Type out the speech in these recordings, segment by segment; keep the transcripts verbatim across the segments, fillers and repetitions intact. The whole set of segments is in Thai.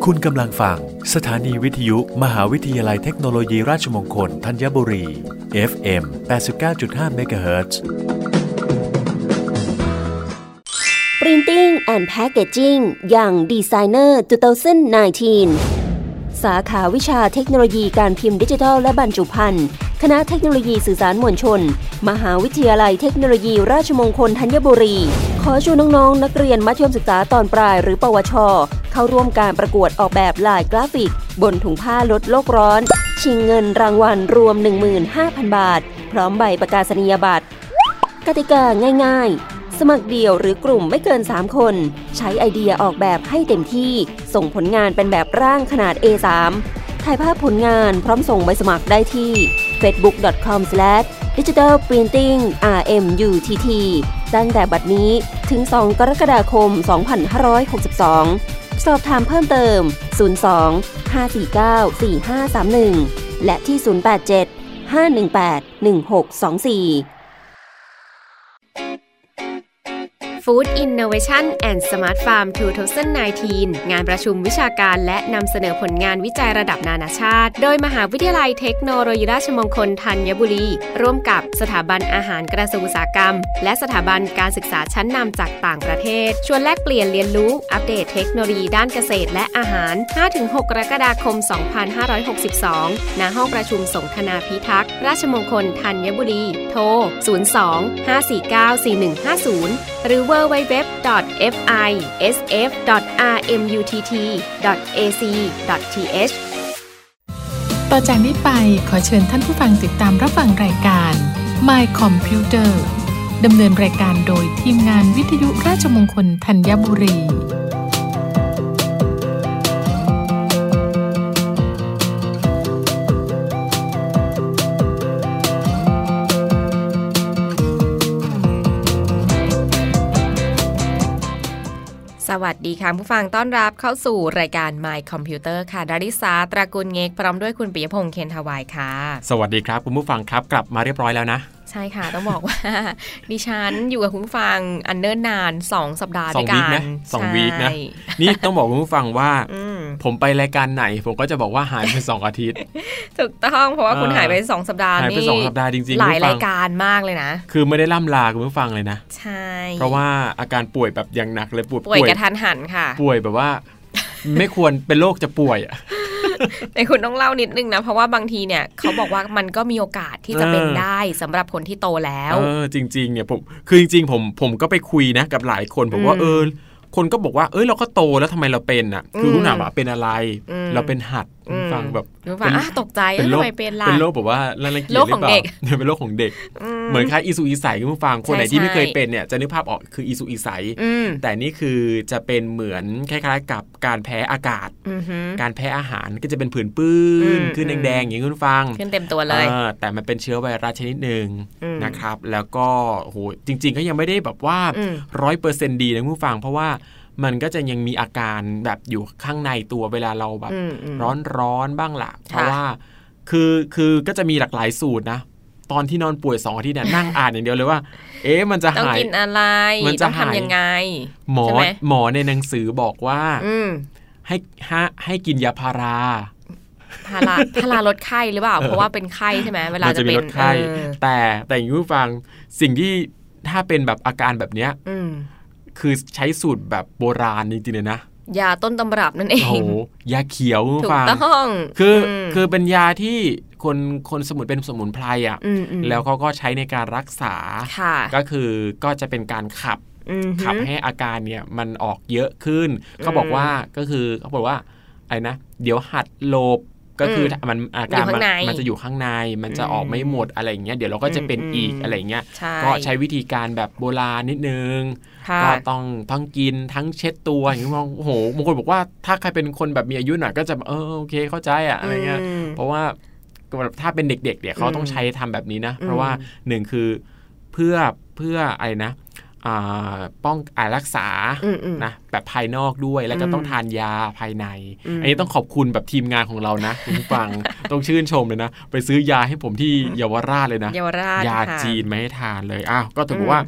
คุณกำลังฟังสถานีวิทยุมหาวิทยาลัยเทคโนโลยีราชมงคลธัญบุรี เอฟ เอ็ม แปดสิบเก้าจุดห้า เมกะเฮิรตซ์ Printing and Packaging อย่าง Designer สองพันสิบเก้า สาขาวิชาเทคโนโลยีการพิมพ์ดิจิทัลและบรรจุภัณฑ์คณะเทคโนโลยีสื่อสารมวลชนมหาวิทยาลัยเทคโนโลยีราชมงคลธัญบุรีขอชวนน้องๆนักเรียนมัธยมศึกษาตอนปลายหรือปวชเข้าร่วมการประกวดออกแบบลายกราฟิกบนถุงผ้าลดโลกร้อนชิงเงินรางวัลรวม หนึ่งหมื่นห้าพัน บาทพร้อมใบประกาศนียบัตรกติกาง่ายๆสมัครเดี่ยวหรือกลุ่มไม่เกินสามคนใช้ไอเดียออกแบบให้เต็มที่ส่งผลงานเป็นแบบร่างขนาด เอ สาม ถ่ายภาพผลงานพร้อมส่งใบสมัครได้ที่ เฟซบุ๊ก ดอท คอม สแลช ดิจิทัล พรินติ้ง อาร์ เอ็ม ยู ที ที ตั้งแต่บัดนี้ถึงสองกรกฎาคมสองพันห้าร้อยหกสิบสองสอบถามเพิ่มเติมศูนย์ สอง ห้า สี่ เก้า สี่ ห้า สาม หนึ่งและที่ศูนย์ แปด เจ็ด ห้า หนึ่ง แปด หนึ่ง หก สอง สี่ Food Innovation and Smart Farm สองพันสิบเก้า งานประชุมวิชาการและนำเสนอผลงานวิจัยระดับนานาชาติโดยมหาวิทยาลัยเทคโนโลยีราชมงคลธัญบุรีร่วมกับสถาบันอาหารกระทรวงอุตสาหกรรมและสถาบันการศึกษาชั้นนำจากต่างประเทศชวนแลกเปลี่ยนเรียนรู้อัปเดตเทคโนโลยีด้านเกษตรและอาหาร ห้าถึงหก กรกฎาคม สองพันห้าร้อยหกสิบสอง ณ ห้องประชุมสงคณาพิทักษ์ราชมงคลธัญบุรีโทร ศูนย์ สอง ห้า สี่ เก้า สี่ หนึ่ง ห้า ศูนย์ หรือ ดับเบิลยู ดับเบิลยู ดับเบิลยู ดอท เอฟ ไอ เอส เอฟ ดอท อาร์ เอ็ม ยู ที ที ดอท เอ ซี ดอท ที เอชต่อจากนี้ไปขอเชิญท่านผู้ฟังติดตามรับฟังรายการ My Computer ดำเนินรายการโดยทีมงานวิทยุราชมงคลธัญบุรีสวัสดีค่ะผู้ฟังต้อนรับเข้าสู่รายการ My Computer ค่ะดาริสาตระกูลเงกพร้อมด้วยคุณปิยพงษ์เคนทวายค่ะสวัสดีครับคุณผู้ฟังครับกลับมาเรียบร้อยแล้วนะใช่ค่ะต้องบอกว่าดิฉันอยู่กับคุณผู้ฟังอันเนิ่นนานสองสัปดาห์ด้วยกันสองวีคนะนี่ต้องบอกคุณผู้ฟังว่าผมไปรายการไหนผมก็จะบอกว่าหายไปสองอาทิตย์ถูกต้องเพราะว่าคุณหายไปสองสัปดาห์นี่หายไปสองสัปดาห์จริงๆหลายรายการมากเลยนะคือไม่ได้ล่ำลาคุณผู้ฟังเลยนะใช่เพราะว่าอาการป่วยแบบอย่างหนักเลยป่วยป่วยกระทันหันค่ะป่วยแบบว่าไม่ควรเป็นโรคจะป่วยอ่ะแต่คุณต้องเล่านิดนึงนะเพราะว่าบางทีเนี่ยเขาบอกว่ามันก็มีโอกาสที่จะเป็นได้สำหรับคนที่โตแล้วเออจริงๆเนี่ยผมคือจริงๆผมผมก็ไปคุยนะกับหลายคนผมว่าเออคนก็บอกว่าเอ้ยเราก็โตแล้วทำไมเราเป็นอ่ะคือคุณถามว่าเป็นอะไรเราเป็นหัดฟังแบบเป็นตกใจทำไมเป็นล่ะเป็นโรคแบบว่าละละเอียดหรือเปล่าเป็นโรคของเด็กเหมือนคล้ายอีสุอีใสคุณผู้ฟังคนไหนที่ไม่เคยเป็นเนี่ยจะนึกภาพออกคืออีสุอีใสแต่นี่คือจะเป็นเหมือนคล้ายๆกับการแพ้อากาศการแพ้อาหารก็จะเป็นผื่นปื้นขึ้นแดงๆอย่างนี้คุณผู้ฟังขึ้นเต็มตัวเลยแต่มันเป็นเชื้อไวรัสชนิดหนึ่งนะครับแล้วก็โหจริงๆก็ยังไม่ได้แบบว่า ร้อยเปอร์เซ็นต์ ดีนะคุณผู้ฟังเพราะว่ามันก็จะยังมีอาการแบบอยู่ข้างในตัวเวลาเราแบบร้อนๆบ้างล่ะเพราะว่าคือคือก็จะมีหลากหลายสูตรนะตอนที่นอนป่วยสองอาทิตย์เนี่ยนั่งอ่านอย่างเดียวเลยว่าเอ๊ะมันจะหายต้องกินอะไรมันจะทำยังไงหมอหมอในหนังสือบอกว่าให้ให้ให้กินยาพาราพาราพาราลดไข้หรือเปล่าเพราะว่าเป็นไข้ใช่ไหมเวลาจะเป็นไข้แต่แต่อย่างผู้ฟังสิ่งที่ถ้าเป็นแบบอาการแบบเนี้ยคือใช้สูตรแบบโบราณจริงๆเลยนะยาต้นตำรับนั่นเองโอ้โหยาเขียวถูกต้องคือคือเป็นยาที่คนคนสมุนเป็นสมุนไพรอ่ะแล้วเขาก็ใช้ในการรักษาก็คือก็จะเป็นการขับขับให้อาการเนี่ยมันออกเยอะขึ้นเขาบอกว่าก็คือเขาบอกว่าไอ้นะเดี๋ยวหัดโลบก็คือมันอาการมันจะอยู่ข้างในมันจะออกไม่หมดอะไรอย่างเงี้ยเดี๋ยวเราก็จะเป็นอีกอะไรอย่างเงี้ยก็ใช้วิธีการแบบโบราณนิดนึงก็ต้องทั้งกินทั้งเช็ดตัวอย่างเงี้ยโอ้โหบางคนบอกว่าถ้าใครเป็นคนแบบมีอายุหน่อยก็จะเออโอเคเข้าใจอะอะไรเงี้ยเพราะว่าถ้าเป็นเด็กๆเนี่ยเขาต้องใช้ทำแบบนี้นะเพราะว่าหนึ่งคือเพื่อเพื่ออะไรนะป้องกันรักษานะแบบภายนอกด้วยแล้วก็ต้องทานยาภายในอันนี้ต้องขอบคุณแบบทีมงานของเรานะคุณผู้ฟังต้องชื่นชมเลยนะไปซื้อยาให้ผมที่เยาวราชเลยนะเยาวราชยาจีนมาให้ทานเลยอ้าวก็ถือว่า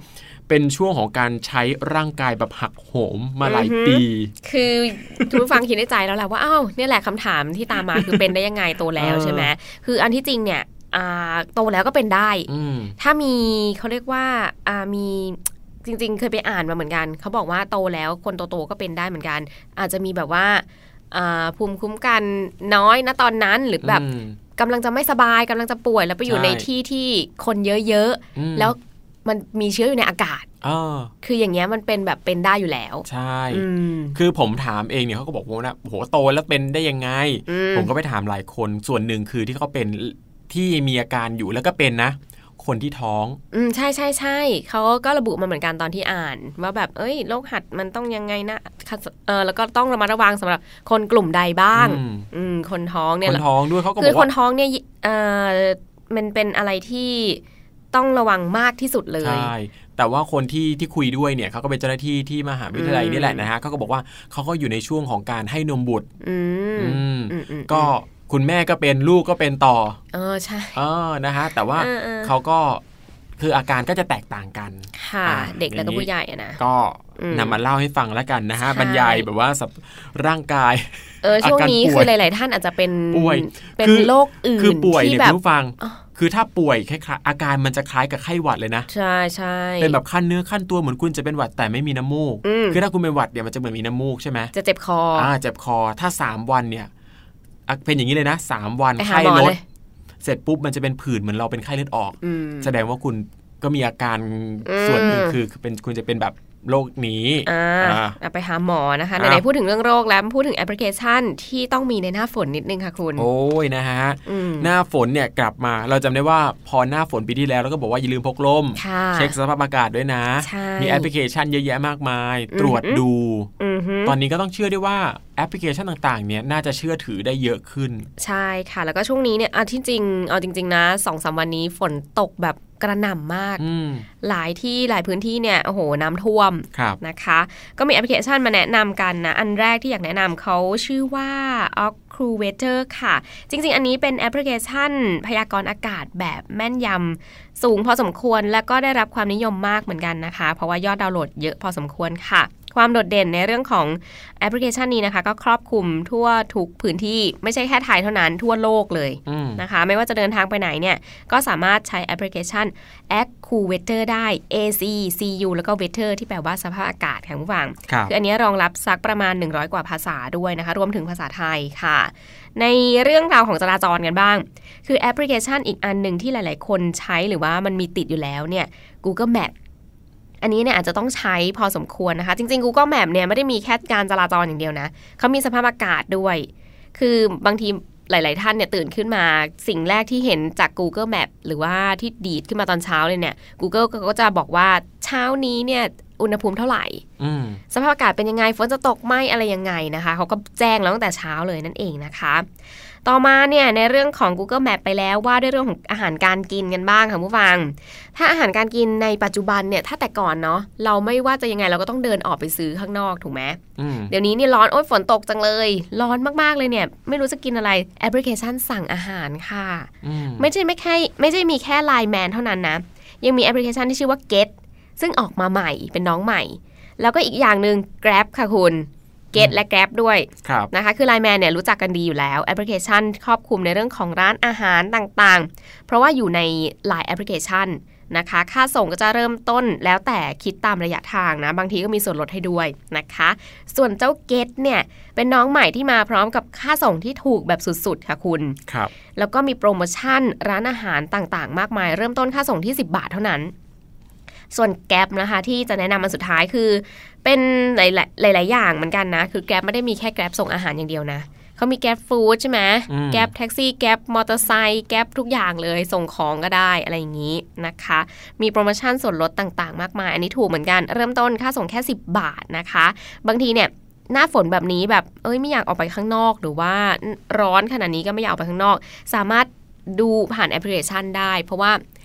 เป็นช่วงของการใช้ร่างกายแบบหักโหมมาหลายปีคือทุกฟังคิดในใจแล้วแหละว่าอ้าวเนี่ยแหละคำถามที่ตามมาคือเป็นได้ยังไงโตแล้วใช่ไหมคืออันที่จริงเนี่ยโตแล้วก็เป็นได้ถ้ามีเขาเรียกว่ามีจริงๆเคยไปอ่านมาเหมือนกันเขาบอกว่าโตแล้วคนโตๆก็เป็นได้เหมือนกันอาจจะมีแบบว่าภูมิคุ้มกันน้อยนะตอนนั้นหรือแบบกำลังจะไม่สบายกำลังจะป่วยแล้วไปอยู่ในที่ที่คนเยอะๆแล้วมันมีเชื้ออยู่ในอากาศคืออย่างเงี้ยมันเป็นแบบเป็นได้อยู่แล้วใช่คือผมถามเองเนี่ยเขาก็บอกว่าโอ้โหโตแล้วเป็นได้ยังไงผมก็ไปถามหลายคนส่วนหนึ่งคือที่เขาเป็นที่มีอาการอยู่แล้วก็เป็นนะคนที่ท้องอืมใช่ใช่ใช่เขาก็ระบุมาเหมือนกันตอนที่อ่านว่าแบบเอ้ยโรคหัดมันต้องยังไงนะเออแล้วก็ต้องระมัดระวังสำหรับคนกลุ่มใดบ้างอืมคนท้องเนี่ยคนท้องด้วยเขาก็บอกว่าคือคนท้องเนี่ยเออมันเป็นอะไรที่ต้องระวังมากที่สุดเลยใช่แต่ว่าคนที่ที่คุยด้วยเนี่ยเขาก็เป็นเจ้าหน้าที่ที่มหาวิทยาลัยนี่แหละนะฮะเขาก็บอกว่าเขาก็อยู่ในช่วงของการให้นมบุตรอืมก็คุณแม่ก็เป็นลูกก็เป็นต่อเออใช่เออนะฮะแต่ว่าเขาก็คืออาการก็จะแตกต่างกันค่ะเด็กแล้วก็ผู้ใหญ่นะก็นำมาเล่าให้ฟังแล้วกันนะฮะบรรยายแบบว่าร่างกายเออช่วงนี้คือหลายๆท่านอาจจะเป็นป่วยเป็นโรคอื่นคือป่วยเนี่ยผู้ฟังคือถ้าป่วยคล้ายๆอาการมันจะคล้ายกับไข้หวัดเลยนะใช่ใช่เป็นแบบขั้นเนื้อขั้นตัวเหมือนคุณจะเป็นหวัดแต่ไม่มีน้ำมูกคือถ้าคุณเป็นหวัดเนี่ยมันจะเหมือนมีน้ำมูกใช่ไหมจะเจ็บคออ่าเจ็บคอถ้าสามวันเนี่ยเป็นอย่างนี้เลยนะสามวันไข้ลดเสร็จปุ๊บมันจะเป็นผื่นเหมือนเราเป็นไข้เลือดออกแสดงว่าคุณก็มีอาการส่วนหนึ่งคือเป็นคุณจะเป็นแบบโรคนี้อ่าไปหาหมอนะคะไหนๆพูดถึงเรื่องโรคแล้วพูดถึงแอปพลิเคชันที่ต้องมีในหน้าฝนนิดนึงค่ะคุณโอ้ยนะฮะหน้าฝนเนี่ยกลับมาเราจำได้ว่าพอหน้าฝนปีที่แล้วเราก็บอกว่าอย่าลืมพกร่มเช็คสภาพอากาศด้วยนะมีแอปพลิเคชันเยอะแยะมากมายตรวจดูตอนนี้ก็ต้องเชื่อได้ว่าแอปพลิเคชันต่างๆเนี่ยน่าจะเชื่อถือได้เยอะขึ้นใช่ค่ะแล้วก็ช่วงนี้เนี่ยเอาที่จริงเอาจริงๆนะ สองสาม วันนี้ฝนตกแบบกระหน่ำมากหลายที่หลายพื้นที่เนี่ยโอ้โหน้ำท่วมนะคะก็มีแอปพลิเคชันมาแนะนำกันนะอันแรกที่อยากแนะนำเขาชื่อว่า AccuWeather ค่ะจริงๆอันนี้เป็นแอปพลิเคชันพยากรณ์อากาศแบบแม่นยำสูงพอสมควรและก็ได้รับความนิยมมากเหมือนกันนะคะเพราะว่ายอดดาวน์โหลดเยอะพอสมควรค่ะความโดดเด่นในเรื่องของแอปพลิเคชันนี้นะคะก็ครอบคลุมทั่วทุกพื้นที่ไม่ใช่แค่ไทยเท่านั้นทั่วโลกเลยนะคะไม่ว่าจะเดินทางไปไหนเนี่ยก็สามารถใช้แอปพลิเคชัน AccuWeather ได้ A C C U แล้วก็ Weather ที่แปลว่าสภาพอากาศค่ะคุณผู้ฟังคืออันนี้รองรับสักประมาณหนึ่งร้อยกว่าภาษาด้วยนะคะรวมถึงภาษาไทยค่ะในเรื่องราวของจราจรกันบ้างคือแอปพลิเคชันอีกอันหนึ่งที่หลายๆคนใช้หรือว่ามันมีติดอยู่แล้วเนี่ย Google Mapอันนี้เนี่ยอาจจะต้องใช้พอสมควรนะคะจริงๆ Google Map เนี่ยไม่ได้มีแค่การจราจรอย่างเดียวนะเขามีสภาพอากาศด้วยคือบางทีหลายๆท่านเนี่ยตื่นขึ้นมาสิ่งแรกที่เห็นจาก Google Map หรือว่าที่ดีดขึ้นมาตอนเช้าเลยเนี่ย Google ก็จะบอกว่าเช้านี้เนี่ยอุณหภูมิเท่าไหร่สภาพอากาศเป็นยังไงฝนจะตกไหมอะไรยังไงนะคะเขาก็แจ้งแล้วตั้งแต่เช้าเลยนั่นเองนะคะต่อมาเนี่ยในเรื่องของ Google Map ไปแล้วว่าด้วยเรื่องของอาหารการกินกันบ้างค่ะผู้ฟังถ้าอาหารการกินในปัจจุบันเนี่ยถ้าแต่ก่อนเนาะเราไม่ว่าจะยังไงเราก็ต้องเดินออกไปซื้อข้างนอกถูกไหมเดี๋ยวนี้นี่ร้อนโอ๊ยฝนตกจังเลยร้อนมากๆเลยเนี่ยไม่รู้จะกินอะไรแอปพลิเคชันสั่งอาหารค่ะไม่ใช่ไม่แค่ไม่ใช่มีแค่ ไลน์ แมน เท่านั้นนะยังมีแอปพลิเคชันที่ชื่อว่า Get ซึ่งออกมาใหม่เป็นน้องใหม่แล้วก็อีกอย่างนึง Grab ค่ะคุณGet และ Grab ด้วยนะคะคือ ไลน์ แมน เนี่ยรู้จักกันดีอยู่แล้วแอปพลิเคชันครอบคลุมในเรื่องของร้านอาหารต่างๆเพราะว่าอยู่ในหลายแอปพลิเคชันนะคะค่าส่งก็จะเริ่มต้นแล้วแต่คิดตามระยะทางนะบางทีก็มีส่วนลดให้ด้วยนะคะส่วนเจ้า Get เนี่ยเป็นน้องใหม่ที่มาพร้อมกับค่าส่งที่ถูกแบบสุดๆค่ะคุณครับแล้วก็มีโปรโมชั่นร้านอาหารต่างๆมากมายเริ่มต้นค่าส่งที่สิบบาทเท่านั้นส่วน Grab นะคะที่จะแนะนำอันสุดท้ายคือเป็นหลายๆหลายๆอย่างเหมือนกันนะคือ Grab ไม่ได้มีแค่ Grab ส่งอาหารอย่างเดียวนะเขามี Grab Food ใช่ไหม Grab Taxi Grab มอเตอร์ไซค์ Grab ทุกอย่างเลยส่งของก็ได้อะไรอย่างนี้นะคะมีโปรโมชั่นส่วนลดต่างๆมากมายอันนี้ถูกเหมือนกันเริ่มต้นค่าส่งแค่สิบบาทนะคะบางทีเนี่ยหน้าฝนแบบนี้แบบเอ้ยไม่อยากออกไปข้างนอกหรือว่าร้อนขนาดนี้ก็ไม่อยากออกไปข้างนอกสามารถดูผ่านแอปพลิเคชันได้เพราะว่า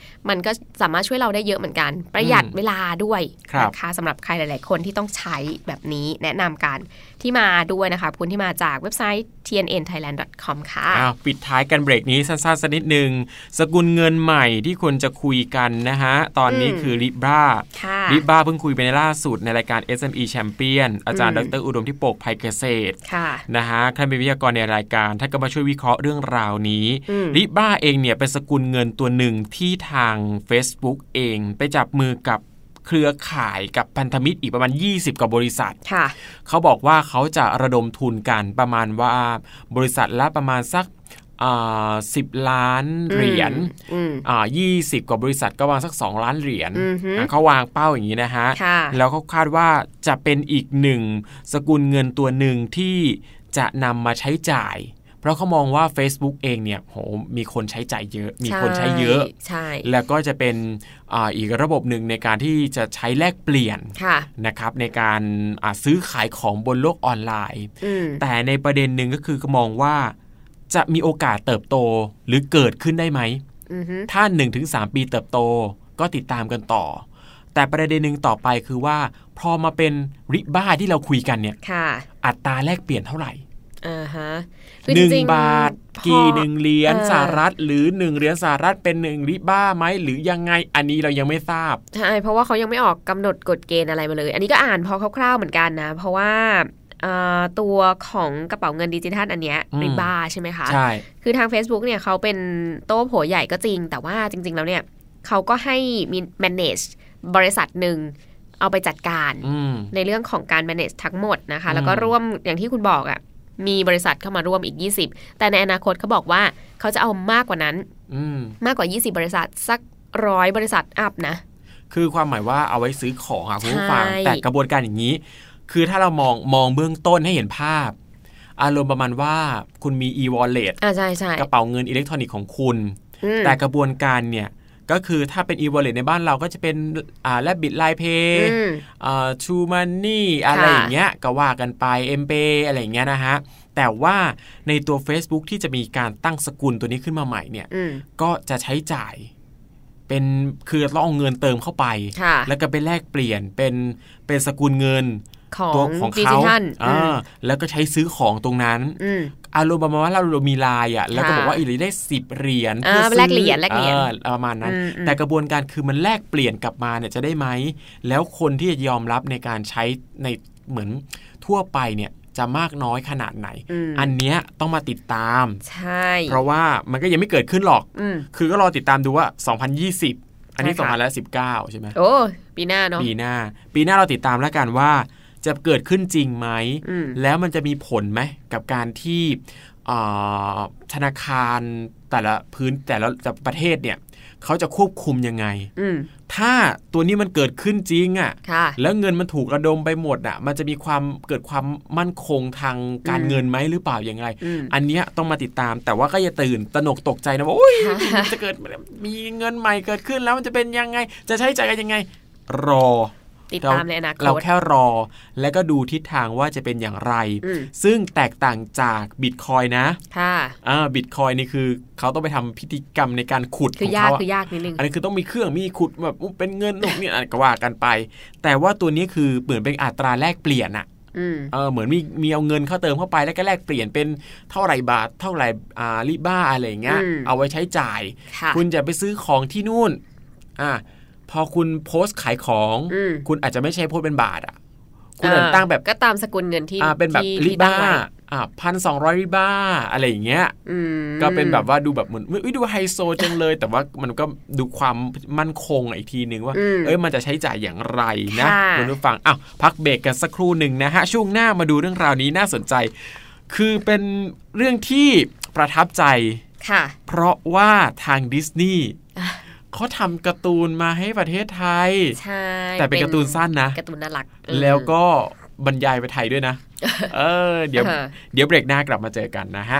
มันก็สามารถช่วยเราได้เยอะเหมือนกันประหยัดเวลาด้วยนะคะสำหรับใครหลายๆคนที่ต้องใช้แบบนี้แนะนำกันที่มาด้วยนะคะคุณที่มาจากเว็บไซต์ ที เอ็น เอ็น ไทยแลนด์ ดอท คอม ค่ะปิดท้ายกันเบรกนี้สั้นๆสักนิดนึงสกุลเงินใหม่ที่คนจะคุยกันนะฮะตอนนี้คือ Libra Libra เพิ่งคุยไปในล่าสุดในรายการ เอส เอ็ม อี Champion อาจารย์ดร.อุดมทิพย์ภัยเกษตรนะฮะท่านเป็นวิทยากรในรายการท่านก็มาช่วยวิเคราะห์เรื่องราวนี้ Libra เองเนี่ยเป็นสกุลเงินตัวหนึ่งที่ทาง Facebook เองไปจับมือกับเครือข่ายกับพันธมิตรอีกประมาณยี่สิบกว่าบริษัทเขาบอกว่าเขาจะระดมทุนกันประมาณว่าบริษัทละประมาณสักสิบล้านเหรียญอ่ายี่สิบกว่าบริษัทก็วางสักสองล้านเหรียญเขาวางเป้าอย่างนี้นะฮะแล้วเขาคาดว่าจะเป็นอีกหนึ่งสกุลเงินตัวหนึ่งที่จะนำมาใช้จ่ายเพราะเขามองว่า Facebook เองเนี่ยโหมีคนใช้จ่ายเยอะมีคนใช้เยอะแล้วก็จะเป็น อ, อีกระบบหนึ่งในการที่จะใช้แลกเปลี่ยนนะครับในการซื้อขายของบนโลกออนไลน์แต่ในประเด็นหนึ่งก็คือมองว่าจะมีโอกาสเติบโตหรือเกิดขึ้นได้ไหมถ้า หนึ่งถึงสาม ปีเติบโตก็ติดตามกันต่อแต่ประเด็นหนึ่งต่อไปคือว่าพอมาเป็นริบ้าที่เราคุยกันเนี่ยอัตราแลกเปลี่ยนเท่าไหร่อ่าฮะหนึ่งบาทกี่หนึ่งเหรียญสหรัฐหรือหนึ่งเหรียญสหรัฐเป็นหนึ่งริบ้าไหมหรือยังไงอันนี้เรายังไม่ทราบใช่เพราะว่าเขายังไม่ออกกำหนดกฎเกณฑ์อะไรมาเลยอันนี้ก็อ่านพอคร่าวๆเหมือนกันนะเพราะว่าตัวของกระเป๋าเงินดิจิทัลอันเนี้ยริบ้าใช่ไหมคะใช่คือทาง Facebook เนี่ยเขาเป็นโต้โผใหญ่ก็จริงแต่ว่าจริงๆแล้วเนี่ยเขาก็ให้มี manage บริษัทหนึ่งเอาไปจัดการในเรื่องของการ manage ทั้งหมดนะคะแล้วก็ร่วมอย่างที่คุณบอกอ่ะมีบริษัทเข้ามาร่วมอีกยี่สิบแต่ในอนาคตเขาบอกว่าเขาจะเอามากกว่านั้นมากกว่ายี่สิบบริษัทสักร้อยบริษัทอัพนะคือความหมายว่าเอาไว้ซื้อของอ่ะคุณผู้ฟังแต่กระบวนการอย่างนี้คือถ้าเรามองมองเบื้องต้นให้เห็นภาพอารมณ์ประมาณว่าคุณมี e-wallet อ่าใช่ๆกระเป๋าเงินอิเล็กทรอนิกส์ของคุณแต่กระบวนการเนี่ยก็คือถ้าเป็น e-wallet ในบ้านเราก็จะเป็นอ่า Rabbit Line Pay อ่า True Money อะไรอย่างเงี้ยก็ว่ากันไป M-Pay อะไรอย่างเงี้ยนะฮะแต่ว่าในตัว Facebook ที่จะมีการตั้งสกุลตัวนี้ขึ้นมาใหม่เนี่ยก็จะใช้จ่ายเป็นคือต้องเอาเงินเติมเข้าไปแล้วก็ไปแลกเปลี่ยนเป็นเป็นสกุลเงินตัวของเขาอ่าแล้วก็ใช้ซื้อของตรงนั้นอารมณ์ประมาณว่าเรามีไลน์อ่ะแล้วก็บอกว่าอีหลีได้สิบเหรียญเพื่อซื้อแลกเหรียญแลกเหรียญประมาณนั้นแต่กระบวนการคือมันแลกเปลี่ยนกลับมาเนี่ยจะได้ไหมแล้วคนที่จะยอมรับในการใช้ในเหมือนทั่วไปเนี่ยจะมากน้อยขนาดไหน อ, อันเนี้ยต้องมาติดตามใช่เพราะว่ามันก็ยังไม่เกิดขึ้นหรอกคือก็รอติดตามดูว่าสองพันยี่สิบอันนี้สองพันสิบเก้าใช่ไหมโอ้ปีหน้าเนาะปีหน้าปีหน้าเราติดตามแล้วกันว่าจะเกิดขึ้นจริงไหมแล้วมันจะมีผลไหมกับการที่ธนาคารแต่ละพื้นแต่ละประเทศเนี่ยเขาจะควบคุมยังไงถ้าตัวนี้มันเกิดขึ้นจริงอ่ะแล้วเงินมันถูกระดมไปหมดอ่ะมันจะมีความเกิดความมั่นคงทางการเงินไหมหรือเปล่าอย่างไร อ, อันเนี้ยต้องมาติดตามแต่ว่าก็อย่าตื่นตระหนกตกใจนะว่าโอ้ยจะเกิดมีเงินใหม่เกิดขึ้นแล้วมันจะเป็นยังไงจะใช้จ่ายกันยังไงรอติดตามในอนาคตเราแค่รอและก็ดูทิศทางว่าจะเป็นอย่างไรซึ่งแตกต่างจาก Bitcoin นะค่ะอ่า Bitcoin นี่คือเขาต้องไปทำพิธีกรรมในการขุดของเขาคือยากนิดนึงอันนี้คือต้องมีเครื่องมีขุดแบบเป็นเงินหนุกเนี่ยก็ว่ากันไปแต่ว่าตัวนี้คือเหมือนเป็นอัตราแลกเปลี่ยนอะเออเหมือนมีมีเอาเงินเข้าเติมเข้าไปแล้วก็แลกเปลี่ยนเป็นเท่าไหร่บาทเท่าไหร่อ่าริบ้าอะไรอย่างเงี้ยเอาไว้ใช้จ่ายคุณจะไปซื้อของที่นู่นอ่าพอคุณโพสต์ขายของคุณอาจจะไม่ใช่โพสต์เป็นบาทอ่ะคุณอาจจะตั้งแบบก็ตามสกุลเงินที่เป็นแบบริบ้าอ่าพันสองร้อยริบ้าอะไรอย่างเงี้ยก็เป็นแบบว่าดูแบบเหมือนดูไฮโซจังเลยแต่ว่ามันก็ดูความมั่นคงอีกทีนึงว่าเอ้ยมันจะใช้จ่ายอย่างไรนะคุณผู้ฟังอ้าวพักเบรกกันสักครู่หนึ่งนะฮะช่วงหน้ามาดูเรื่องราวนี้น่าสนใจคือเป็นเรื่องที่ประทับใจค่ะเพราะว่าทางดิสนีย์เขาทำการ์ตูนมาให้ประเทศไทยใช่แต่เป็นการ์ตูนสั้นนะการ์ตูนน่ารักแล้วก็บรรยายไปไทยด้วยนะเออเดี๋ยวเดี๋ยวเบรกหน้ากลับมาเจอกันนะฮะ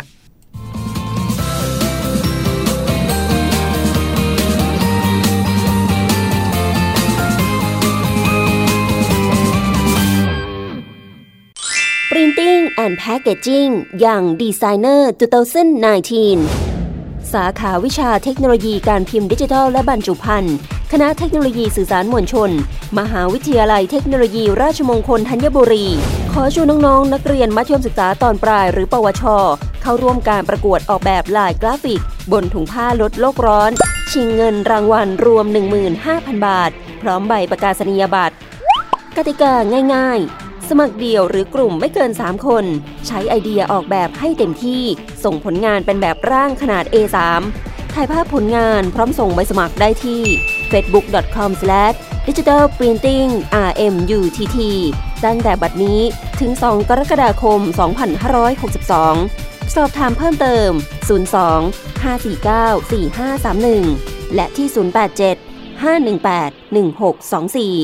Printing and Packaging อย่าง Designer สองพันสิบเก้าสาขาวิชาเทคโนโลยีการพิมพ์ดิจิทัลและบรรจุภัณฑ์คณะเทคโนโลยีสื่อสารมวลชนมหาวิทยาลัยเทคโนโลยีราชมงคลธัญบุรีขอชวนน้องๆ นักเรียนมัธยมศึกษาตอนปลายหรือปวชเข้าร่วมการประกวดออกแบบลายกราฟิกบนถุงผ้าลดโลกร้อนชิงเงินรางวัลรวม หนึ่งหมื่นห้าพัน บาทพร้อมใบประกาศนียบัตรกติกาง่ายๆสมัครเดี่ยวหรือกลุ่มไม่เกินสามคนใช้ไอเดียออกแบบให้เต็มที่ส่งผลงานเป็นแบบร่างขนาด เอ สาม ถ่ายภาพผลงานพร้อมส่งใบสมัครได้ที่ เฟซบุ๊ก ดอท คอม สแลช ดิจิทัล พรินติ้ง อาร์ เอ็ม ยู ที ที ตั้งแต่บัดนี้ถึงสองกรกฎาคมสองพันห้าร้อยหกสิบสองสอบถามเพิ่มเติมศูนย์ สอง ห้า สี่ เก้า สี่ ห้า สาม หนึ่งและที่ศูนย์ แปด เจ็ด ห้า หนึ่ง แปด หนึ่ง หก สอง สี่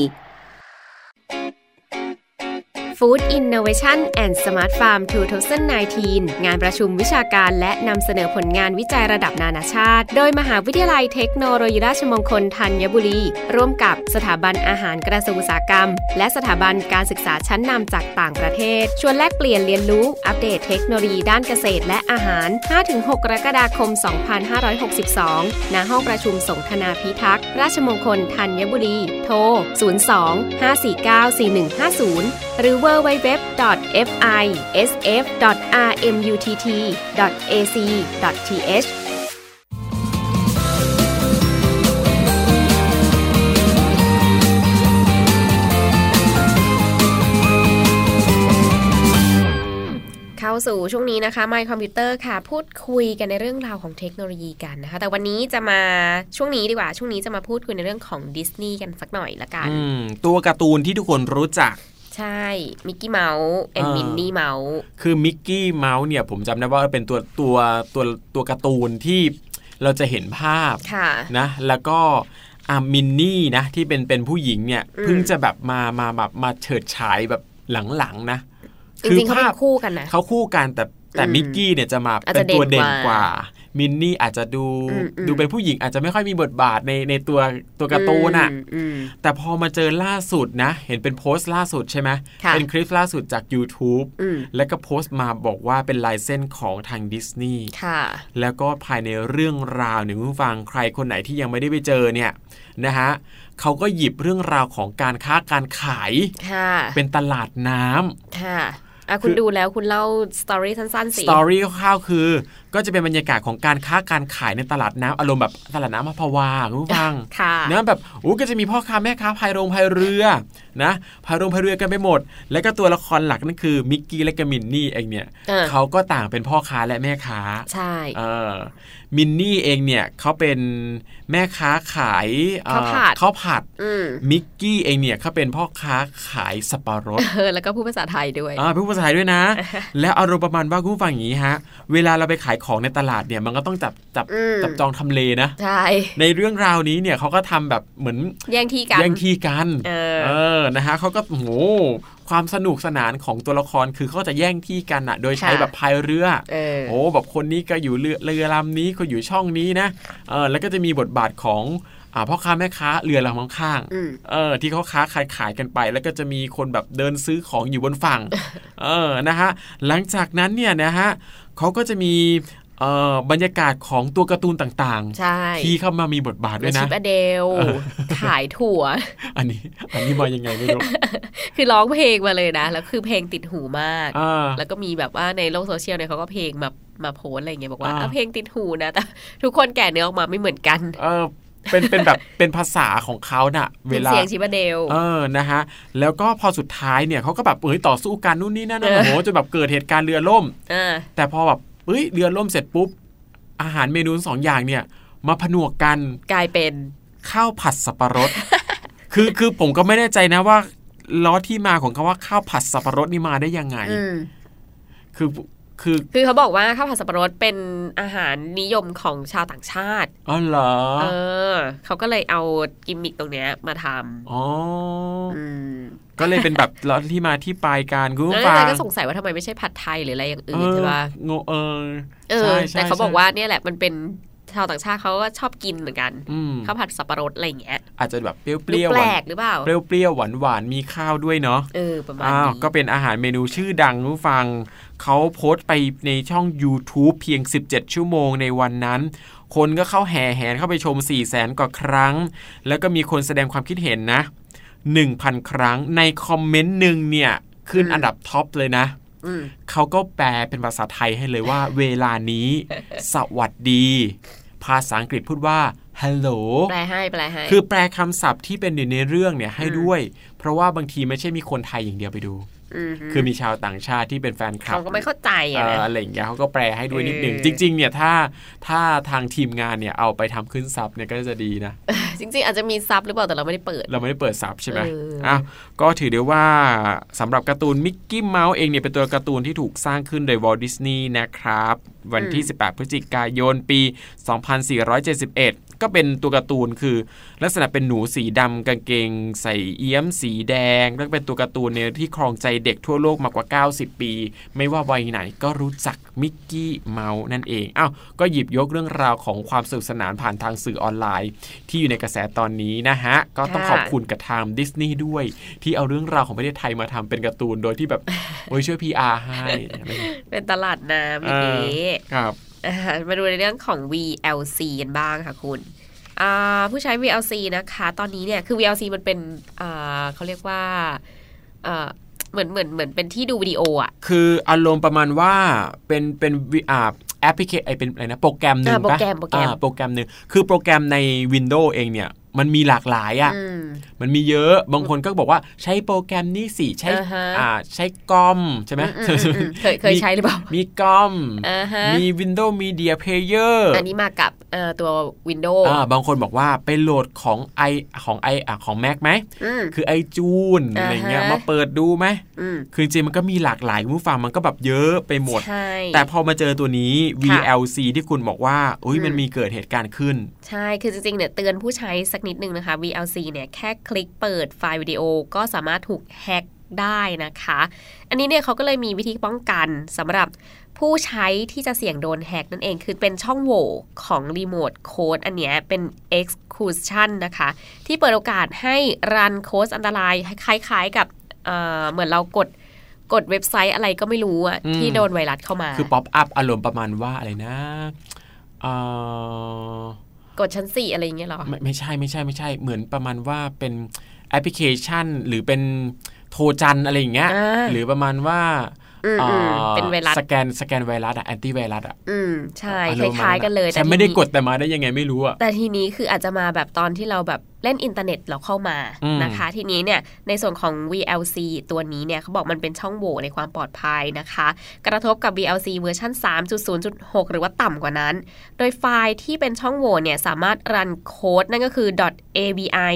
Food Innovation and Smart Farm สองพันสิบเก้า งานประชุมวิชาการและนำเสนอผลงานวิจัยระดับนานาชาติโดยมหาวิทยาลัยเทคโนโลยีราชมงคลธัญบุรีร่วมกับสถาบันอาหารกระทรวงอุตสาหกรรมและสถาบันการศึกษาชั้นนำจากต่างประเทศชวนแลกเปลี่ยนเรียนรู้อัปเดตเทคโนโลยีด้านเกษตรและอาหาร ห้าถึงหก กรกฎาคม สองพันห้าร้อยหกสิบสอง ณ ห้องประชุมสนทนาพิทักษ์ราชมงคลธัญบุรีโทร ศูนย์ สอง ห้า สี่ เก้า สี่ หนึ่ง ห้า ศูนย์ หรือ ดับเบิลยู ดับเบิลยู ดับเบิลยู ดอท เอฟ ไอ เอส เอฟ ดอท อาร์ เอ็ม ยู ที ที ดอท เอ ซี ดอท ที เอชเข้าสู่ช่วงนี้นะคะ My Computer ค่ะพูดคุยกันในเรื่องราวของเทคโนโลยีกันนะคะแต่วันนี้จะมาช่วงนี้ดีกว่าช่วงนี้จะมาพูดคุยในเรื่องของดิสนีย์กันสักหน่อยละกันตัวการ์ตูนที่ทุกคนรู้จักใช่มิกกี้เมาส์แอนด์มินนี่เมาส์คือมิกกี้เมาส์เนี่ยผมจำได้ว่าเป็นตัวตัวตัวตัวการ์ตูนที่เราจะเห็นภาพนะแล้วก็อามินนี่นะที่เป็นเป็นผู้หญิงเนี่ยเพิ่งจะแบบมามาแบบมาเฉิดฉายแบบหลังๆนะคือภาพคู่กันนะเขาคู่กันแต่แต่มิกกี้เนี่ยจะมาเป็นตัวเด่นกว่ามินนี่อาจจะดูดูเป็นผู้หญิงอาจจะไม่ค่อยมีบทบาทในในตัวตัวการ์ตูนอ่ะแต่พอมาเจอล่าสุดนะเห็นเป็นโพสต์ล่าสุดใช่ไหมเป็นคลิปล่าสุดจาก YouTube แล้วก็โพสต์มาบอกว่าเป็นลายเส้นของทางดิสนีย์แล้วก็ภายในเรื่องราวเนี่ยคุณผู้ฟังใครคนไหนที่ยังไม่ได้ไปเจอเนี่ยนะฮะเขาก็หยิบเรื่องราวของการค้าการขายเป็นตลาดน้ำค่ะอ่ะคุณดูแล้วคุณเล่าสตอรี่สั้นๆสิสตอรี่คร่าวๆคือก็จะเป็นบรรยากาศของการค้าการขายในตลาดน้ำอารมณ์แบบตลาดน้ำมะพร้าวคุณผู้ฟังเนื้อแบบโอ้ก็จะมีพ่อค้าแม่ค้าพายโรงพายเรือนะพายโรงพายเรือกันไปหมดแล้วก็ตัวละครหลักนั่นคือมิกกี้และก็มินนี่เองเนี่ยเขาก็ต่างเป็นพ่อค้าและแม่ค้าใช่เออมินนี่เองเนี่ยเขาเป็นแม่ค้าขายข้าวผัดข้าวผัดมิกกี้เองเนี่ยเขาเป็นพ่อค้าขายสับปะรดแล้วก็พูดภาษาไทยด้วยอ่าพูดภาษาไทยด้วยนะ แล้วอารมณ์ประมาณว่าคุณผู้ฟังอย่างนี้ฮะเวลาเราไปขายของในตลาดเนี่ยมันก็ต้องจับจับจับจองทำเลนะใช่ในเรื่องราวนี้เนี่ยเขาก็ทำแบบเหมือนแย่งที่กันแย่งที่กันเออเออนะฮะเขาก็โหความสนุกสนานของตัวละครคือเขาจะแย่งที่กันอ่ะโดยใช้แบบพายเรือโอ้แบบคนนี้ก็อยู่เรือเรือลำนี้ก็อยู่ช่องนี้นะเออแล้วก็จะมีบทบาทของอ่าพ่อค้าแม่ค้าเรือลำข้างๆเออที่เขาค้าขายขายกันไปแล้วก็จะมีคนแบบเดินซื้อของอยู่บนฝั่งเออนะฮะหลังจากนั้นเนี่ยนะฮะเขาก็จะมีเอ่อบรรยากาศของตัวการ์ตูนต่างๆที่เข้ามามีบทบาทด้วยนะชิปอเดลขายถั่วอันนี้อันนี้มายังไงไม่รู้คือร้องเพลงมาเลยนะแล้วคือเพลงติดหูมากแล้วก็มีแบบว่าในโลกโซเชียลเนี่ยเขาก็เพลงมามาโพสอะไรเงี้ยบอกว่าเพลงติดหูนะแต่ทุกคนแกะเนื้อออกมาไม่เหมือนกันเออเป็นเป็นแบบเป็นภาษาของเขาน่ะเวลาเสียงชิบะเดลเออนะฮะแล้วก็พอสุดท้ายเนี่ยเขาก็แบบเอ้ยต่อสู้กันนู่นนี่นั่นโอ้โหจนแบบเกิดเหตุการณ์เรือล่มแต่พอแบบเอ้ยเรือล่มเสร็จปุ๊บอาหารเมนูสองอย่างเนี่ยมาผนวกกันกลายเป็นข้าวผัดสับปะรด คือคือผมก็ไม่แน่ใจนะว่าล้อที่มาของคำว่าข้าวผัดสับปะรดนี่มาได้ยังไงคือคือคือเขาบอกว่าข้าวผัดสับปะรดเป็นอาหารนิยมของชาวต่างชาติอ๋อเหรอเออเขาก็เลยเอากิมมิคตรงเนี้ยมาทำอ๋อก็เลยเป็นแบบล้อที่มาที่ปลายการกูฟังก็สงสัยว่าทำไมไม่ใช่ผัดไทยหรืออะไรอย่างอื่นใช่ป่ะงงเออเออแต่เขาบอกว่าเนี่ยแหละมันเป็นชาวต่างชาติเขาก็ชอบกินเหมือนกันข้าวผัดสับปะรดอะไรอย่างเงี้ยอาจจะแบบเปรี้ยวๆแปลกหรือเปล่าเปรี้ยวๆหวานๆมีข้าวด้วยเนาะเออประมาณนี้ก็เป็นอาหารเมนูชื่อดังผู้ฟังเขาโพสต์ไปในช่อง YouTube เพียงสิบเจ็ดชั่วโมงในวันนั้นคนก็เข้าแห่แหนเข้าไปชม สี่แสน กว่าครั้งแล้วก็มีคนแสดงความคิดเห็นนะ หนึ่งพัน ครั้งในคอมเมนต์นึงเนี่ยขึ้นอันดับท็อปเลยนะเขาก็แปลเป็นภาษาไทยให้เลยว่า เวลานี้สวัสดีภาษาอังกฤษพูดว่า hello แปลให้แปลให้คือแปลคำศัพท์ที่เป็นอยู่ในเรื่องเนี่ยให้ด้วยเพราะว่าบางทีไม่ใช่มีคนไทยอย่างเดียวไปดูคือมีชาวต่างชาติที่เป็นแฟนคลับเขาก็ไม่เข้าใจอะไรอย่างเงี้ยเขาก็แปลให้ด้วยนิดนึงจริงๆเนี่ยถ้าถ้าทางทีมงานเนี่ยเอาไปทำขึ้นซับเนี่ยก็จะดีนะจริงๆอาจจะมีซับหรือเปล่าแต่เราไม่ได้เปิดเราไม่ได้เปิดซับใช่ไหมอ้าวก็ถือได้ว่าสำหรับการ์ตูนมิกกี้เมาส์เองเนี่ยเป็นตัวการ์ตูนที่ถูกสร้างขึ้นโดยวอลต์ดิสนีย์นะครับวันที่สิบแปดพฤศจิกายนปีสองพันสี่ร้อยเจ็ดสิบเอ็ดก็เป็นตัวการ์ตูนคือลักษณะเป็นหนูสีดำกางเกงใส่เอี้ยมสีแดงแล้วเป็นตัวการ์ตูนเนี่ยที่ครองใจเด็กทั่วโลกมากกว่าเก้าสิบปีไม่ว่าวัยไหนก็รู้จักมิกกี้เมาส์นั่นเองอ้าวก็หยิบยกเรื่องราวของความสนุกสนานผ่านทางสื่อออนไลน์ที่อยู่ในกระแสตอนนี้นะฮะก็ต้องขอบคุณกับทางดิสนีย์ด้วยที่เอาเรื่องราวของประเทศไทยมาทำเป็นการ์ตูนโดยที่แบบโอ้ยช่วย พี อาร์ ให้เป็นตลาดน้ำอย่างนี้ครับมาดูในเรื่องของ วี แอล ซี กันบ้างค่ะคุณผู้ใช้ วี แอล ซี นะคะตอนนี้เนี่ยคือ วี แอล ซี มันเป็นเขาเรียกว่าเหมือนเหมือนเหมือนเป็นที่ดูวิดีโออ่ะคืออารมณ์ประมาณว่าเป็นเป็นแอปพลิเคชันไอเป็นอะไรนะโปรแกรมนึงป่ะโปรแกรมโปรแกรมโปรแกรมนึงคือโปรแกรมใน Windows เองเนี่ยมันมีหลากหลายอ่ะมันมีเยอะบางคนก็บอกว่าใช้โปรแกรมนี้สิใช้อ่าใช้กอมใช่ไหมเคยเคยใช้หรือเปล่ามีกอมมี Windows Media Player อันนี้มากับตัว Windows อ่าบางคนบอกว่าไปโหลดของไอของไออ่ะของ Mac ไหมคือไอจูนอะไรเงี้ยมาเปิดดูไหมคือจริงมันก็มีหลากหลายผู้ฟังมันก็แบบเยอะไปหมดแต่พอมาเจอตัวนี้ วี แอล ซี ที่คุณบอกว่าอุ้ยมันมีเกิดเหตุการณ์ขึ้นใช่คือจริงๆเนี่ยเตือนผู้ใช้สักนิดนึงนะคะ วี แอล ซี เนี่ยแค่คลิกเปิดไฟล์วิดีโอก็สามารถถูกแฮ็กได้นะคะอันนี้เนี่ยเขาก็เลยมีวิธีป้องกันสำหรับผู้ใช้ที่จะเสี่ยงโดนแฮ็กนั่นเองคือเป็นช่องโหว่ของรีโมทโค้ดอันเนี้ยเป็น exclusion นะคะที่เปิดโอกาสให้รันโค้ดอันตรายคล้ายๆกับ เอ่อ เหมือนเรากดกดเว็บไซต์อะไรก็ไม่รู้อะที่โดนไวรัสเข้ามาคือป๊อปอัพอารมณ์ประมาณว่าอะไรนะเอ่อกดชั้นสี่อะไรอย่างเงี้ยหรอไม่ไม่ใช่ไม่ใช่ไม่ใช่เหมือนประมาณว่าเป็นแอปพลิเคชันหรือเป็นโทรจันอะไรอย่างเงี้ยหรือประมาณว่าเป็นไวรัสสแกนสแกนไวรัสอะแอนตี้ไวรัสอะอืมใช่คล้ายๆกันเลยแต่ไม่ได้กดแต่มาได้ยังไงไม่รู้อะแต่ทีนี้คืออาจจะมาแบบตอนที่เราแบบเล่นอินเทอร์เน็ตเราเข้ามานะคะทีนี้เนี่ยในส่วนของ วี แอล ซี ตัวนี้เนี่ยเขาบอกมันเป็นช่องโหว่ในความปลอดภัยนะคะกระทบกับ วี แอล ซี เวอร์ชัน สามจุดศูนย์จุดหก หรือว่าต่ำกว่านั้นโดยไฟล์ที่เป็นช่องโหว่เนี่ยสามารถรันโค้ดนั่นก็คือ .avi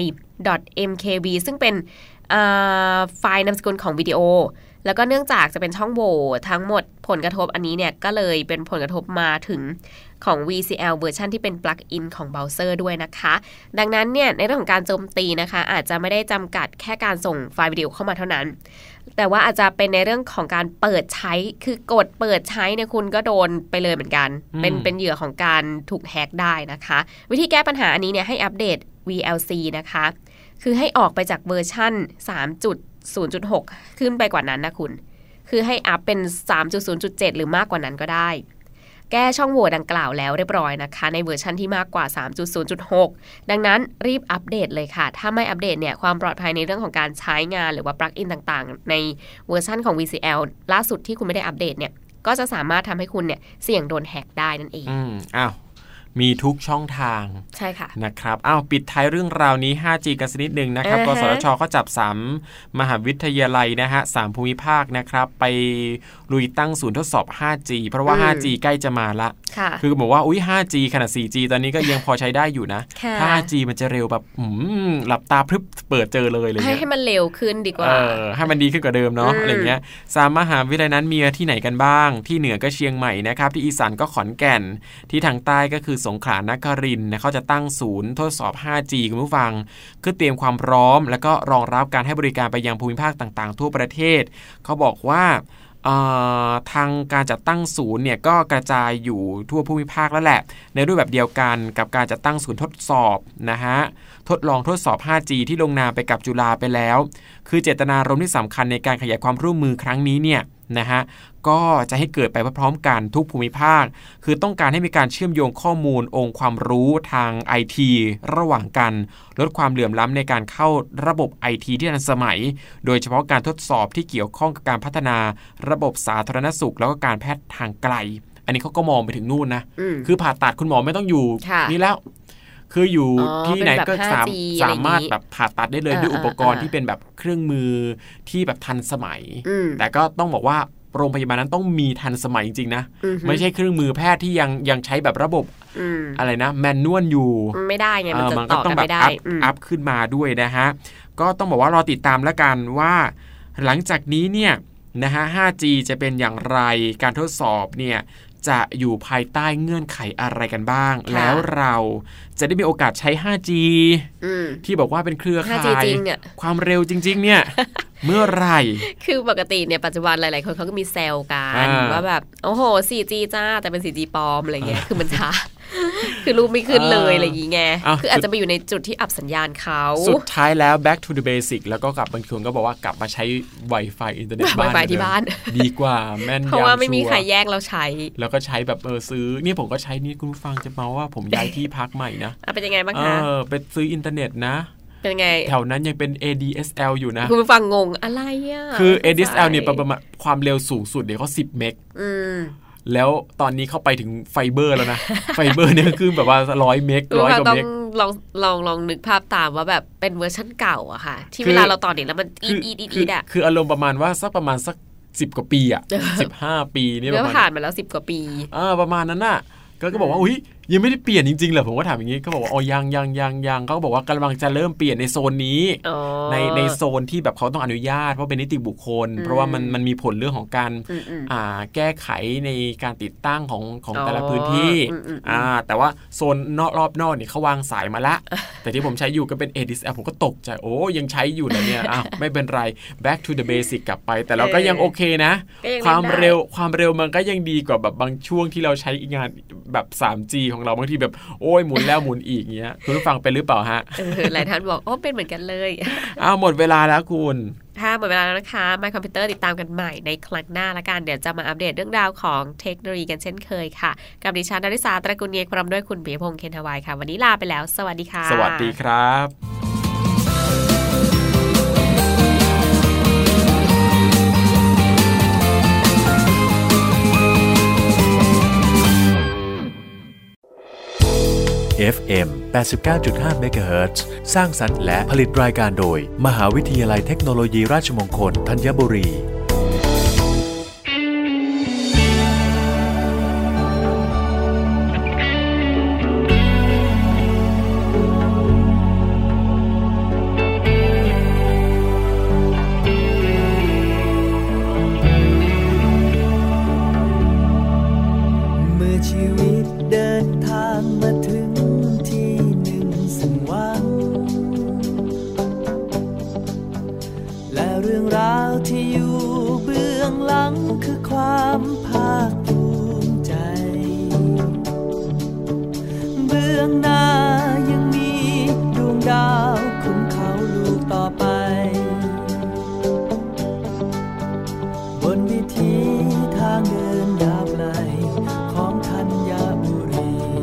.mkv ซึ่งเป็นไฟล์นามสกุลของวิดีโอแล้วก็เนื่องจากจะเป็นช่องโหว่ทั้งหมดผลกระทบอันนี้เนี่ยก็เลยเป็นผลกระทบมาถึงของ วี ซี แอล เวอร์ชันที่เป็นปลั๊กอินของเบราว์เซอร์ด้วยนะคะดังนั้นเนี่ยในเรื่องของการโจมตีนะคะอาจจะไม่ได้จำกัดแค่การส่งไฟล์วิดีโอเข้ามาเท่านั้นแต่ว่าอาจจะเป็นในเรื่องของการเปิดใช้คือกดเปิดใช้เนี่ยคุณก็โดนไปเลยเหมือนกันเป็นเป็นเหยื่อของการถูกแฮกได้นะคะวิธีแก้ปัญหาอันนี้เนี่ยให้อัปเดต วี แอล ซี นะคะคือให้ออกไปจากเวอร์ชัน สามจุดศูนย์จุดหก ขึ้นไปกว่านั้นนะคุณคือให้อัพเป็น สามจุดศูนย์จุดเจ็ด หรือมากกว่านั้นก็ได้แก้ช่องโหว่ดังกล่าวแล้วเรียบร้อยนะคะในเวอร์ชันที่มากกว่า สามจุดศูนย์จุดหก ดังนั้นรีบอัปเดตเลยค่ะถ้าไม่อัปเดตเนี่ยความปลอดภัยในเรื่องของการใช้งานหรือว่าปลั๊กอินต่างๆในเวอร์ชันของ วี ซี แอล ล่าสุดที่คุณไม่ได้อัปเดตเนี่ยก็จะสามารถทำให้คุณเนี่ยเสี่ยงโดนแฮกได้นั่นเองอืมอ้าวมีทุกช่องทางใช่ค่ะนะครับอ้าวปิดท้ายเรื่องราวนี้ ห้าจี กันสักนิดนึงนะครับ uh-huh. กสทช.เขาจับสามมหาวิทยาลัยนะฮะสามภูมิภาคนะครับไปลุยตั้งศูนย์ทดสอบ ห้าจี เพราะว่า ห้าจี ใกล้จะมาละคือบอกว่าอุ้ย ห้าจี ขนาด สี่จี ตอนนี้ก็ยังพอใช้ได้อยู่นะถ้า ห้าจี มันจะเร็วแบบหลับตาพรึบเปิดเจอเลยอะไรเงี้ยให้มันเร็วขึ้นดีกว่าเออให้มันดีขึ้นกว่าเดิมเนาะอะไรเงี้ยสามมหาวิทยาลัยนั้นมีที่ไหนกันบ้างที่เหนือก็เชียงใหม่นะครับที่อีสานก็ขอนแก่นที่ทางใต้ก็คือสงขลานครินทร์นะเขาจะตั้งศูนย์ทดสอบ ห้าจี คุณผู้ฟังเพื่อเตรียมความพร้อมแล้วก็รองรับการให้บริการไปยังภูมิภาคต่างๆทั่วประเทศเขาบอกว่าทางการจัดตั้งศูนย์เนี่ยก็กระจายอยู่ทั่วภูมิภาคแล้วแหละในรูปแบบเดียวกันกับการจัดตั้งศูนย์ทดสอบนะฮะทดลองทดสอบ ห้าจี ที่ลงนามไปกับจุฬาไปแล้วคือเจตนารมณ์ที่สำคัญในการขยายความร่วมมือครั้งนี้เนี่ยนะฮะก็จะให้เกิดไปพร้อมๆกันทุกภูมิภาคคือต้องการให้มีการเชื่อมโยงข้อมูลองค์ความรู้ทาง ไอ ที ระหว่างกันลดความเหลื่อมล้ำในการเข้าระบบ ไอ ที ที่ทันสมัยโดยเฉพาะการทดสอบที่เกี่ยวข้องกับการพัฒนาระบบสาธารณสุขแล้วก็การแพทย์ทางไกลอันนี้เขาก็มองไปถึงนู่นนะคือผ่าตัดคุณหมอไม่ต้องอยู่นี่แล้วคืออยู่ที่ไหนก็สามสามารถแบบผ่าตัดได้เลยด้วยอุปกรณ์ที่เป็นแบบเครื่องมือที่แบบทันสมัยแต่ก็ต้องบอกว่าโรงพยาบาลนั้นต้องมีทันสมัยจริงๆนะไม่ใช่เครื่องมือแพทย์ที่ยังยังใช้แบบระบบอะไรนะแมนนวลอยู่ไม่ได้ไงมันจะต่อกันไม่ได้อัพขึ้นมาด้วยนะฮะก็ต้องบอกว่ารอติดตามแล้วกันว่าหลังจากนี้เนี่ยนะฮะ ห้าจี จะเป็นอย่างไรการทดสอบเนี่ยจะอยู่ภายใต้เงื่อนไขอะไรกันบ้างแล้วเราจะได้มีโอกาสใช้ ห้าจี ที่บอกว่าเป็นเครือข่ายความเร็วจริงๆเนี่ยเมื่อไหร่คือปกติเนี่ยปัจจุบันหลายๆคนเขาก็มีแซวกันว่าแบบโอ้โห โฟร์จี จ้าแต่เป็น โฟร์จี ปลอมอะไรเงี้ยคือมันช้าคือรูปไม่ขึ้นเลยอะไรอย่างงี้ไงคืออาจจะไปอยู่ในจุดที่อับสัญญาณเขาสุดท้ายแล้ว back to the basic แล้วก็กลับบางคนก็บอกว่ากลับมาใช้ Wi-Fi อินเทอร์เน็ตบ้าน Wi-Fi ที่บ้านดีกว่าแม่นยำเพราะว่าไม่มีใครแย่งเราใช้แล้วก็ใช้แบบเออซื้อนี่ผมก็ใช้นี่คุณผู้ฟังจะมาว่าผมย้ายที่พักใหม่นะเป็นยังไงบ้างคะเออไปซื้ออินเทอร์เน็ตนะเป็นไงแถวนั้นยังเป็น เอ ดี เอส แอล อยู่นะคุณผู้ฟังงงอะไรอ่ะคือ เอ ดี เอส แอล เนี่ยประมาณความเร็วสูงสุดเดี๋ยวเขาสิบเมกอืมแล้วตอนนี้เข้าไปถึงไฟเบอร์แล้วนะไฟเบอร์เนี่ยคือแบบว่าหนึ่งร้อยเมกร้อยกว่าเมกลองลองลองนึกภาพตามว่าแบบเป็นเวอร์ชั่นเก่าอะค่ะที่เวลาเราต่อเน็ตแล้วมันอีดอีดอีดอะคืออารมณ์ประมาณว่าสักประมาณสักสิบกว่าปีอ่ะสิบห้าปีนี่ประมาณผ่านมาแล้วสิบกว่าปีอ่าประมาณนั้นน่ะก็บอกว่าอุ๊ยยังไม่ได้เปลี่ยนจริงๆเหรอผมก็ถามอย่างนี้เขาบอกว่าอ๋อยังยังยังยังเขาบอกว่ากำลังจะเริ่มเปลี่ยนในโซนนี้ในในโซนที่แบบเขาต้องอนุญาตเพราะเป็นนิติบุคคลเพราะว่ามันมันมีผลเรื่องของการอ่าแก้ไขในการติดตั้งของของแต่ละพื้นที่อ่าแต่ว่าโซนนอกรอบนอกเนี่ยเขาวางสายมาละแต่ที่ผมใช้อยู่ก็เป็น เอ ดี เอส แอล ผมก็ตกใจโอ้ยังใช้อยู่นะเนี่ยอ้าวไม่เป็นไร back to the basic กลับไปแต่เราก็ยังโอเคนะความเร็วความเร็วมันก็ยังดีกว่าแบบบางช่วงที่เราใช้งานแบบ ทรี จี ของเราบางทีแบบโอ้ยหมุนแล้วหมุนอีกเงี้ยคุณผู้ฟังเป็นหรือเปล่าฮะเออหลายท่านบอกโอ้เป็นเหมือนกันเลยอ้าวหมดเวลาแล้วคุณค่ะหมดเวลาแล้วนะคะ My Computer ติดตามกันใหม่ในครั้งหน้าละกันเดี๋ยวจะมาอัปเดตเรื่องราวของเทคโนโลยีกันเช่นเคยค่ะกับดิฉันณริษาตระกูลเนียพร้อมด้วยคุณปิยพงษ์เคนทวายค่ะวันนี้ลาไปแล้วสวัสดีค่ะสวัสดีครับเอฟ เอ็ม แปดสิบเก้าจุดห้า เมกะเฮิรตซ์ สร้างสรรค์และผลิตรายการโดยมหาวิทยาลัยเทคโนโลยีราชมงคลธัญบุรีเมื่อชีวิตเดินทางมาถึงและเรื่องราวที่อยู่เบื้องหลังคือความภาคภูมิใจเบื้องหน้ายังมีดวงดาวคุ้มเขาลูกต่อไปบนวิถีทางเดินยาวไกลของธัญบุรี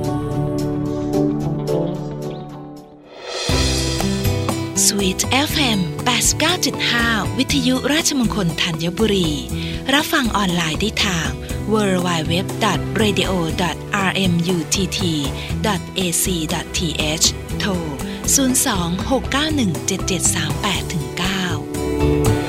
Sweet เอฟ เอ็ม แปดสิบเก้าจุดห้า วิทยุราชมงคลธัญบุรีรับฟังออนไลน์ได้ทาง ดับเบิลยู ดับเบิลยู ดับเบิลยู ดอท เรดิโอ ดอท อาร์ เอ็ม ยู ที ที ดอท เอ ซี ดอท ที เอช โทร ศูนย์ สอง หก เก้า หนึ่ง เจ็ด เจ็ด สาม แปด เก้า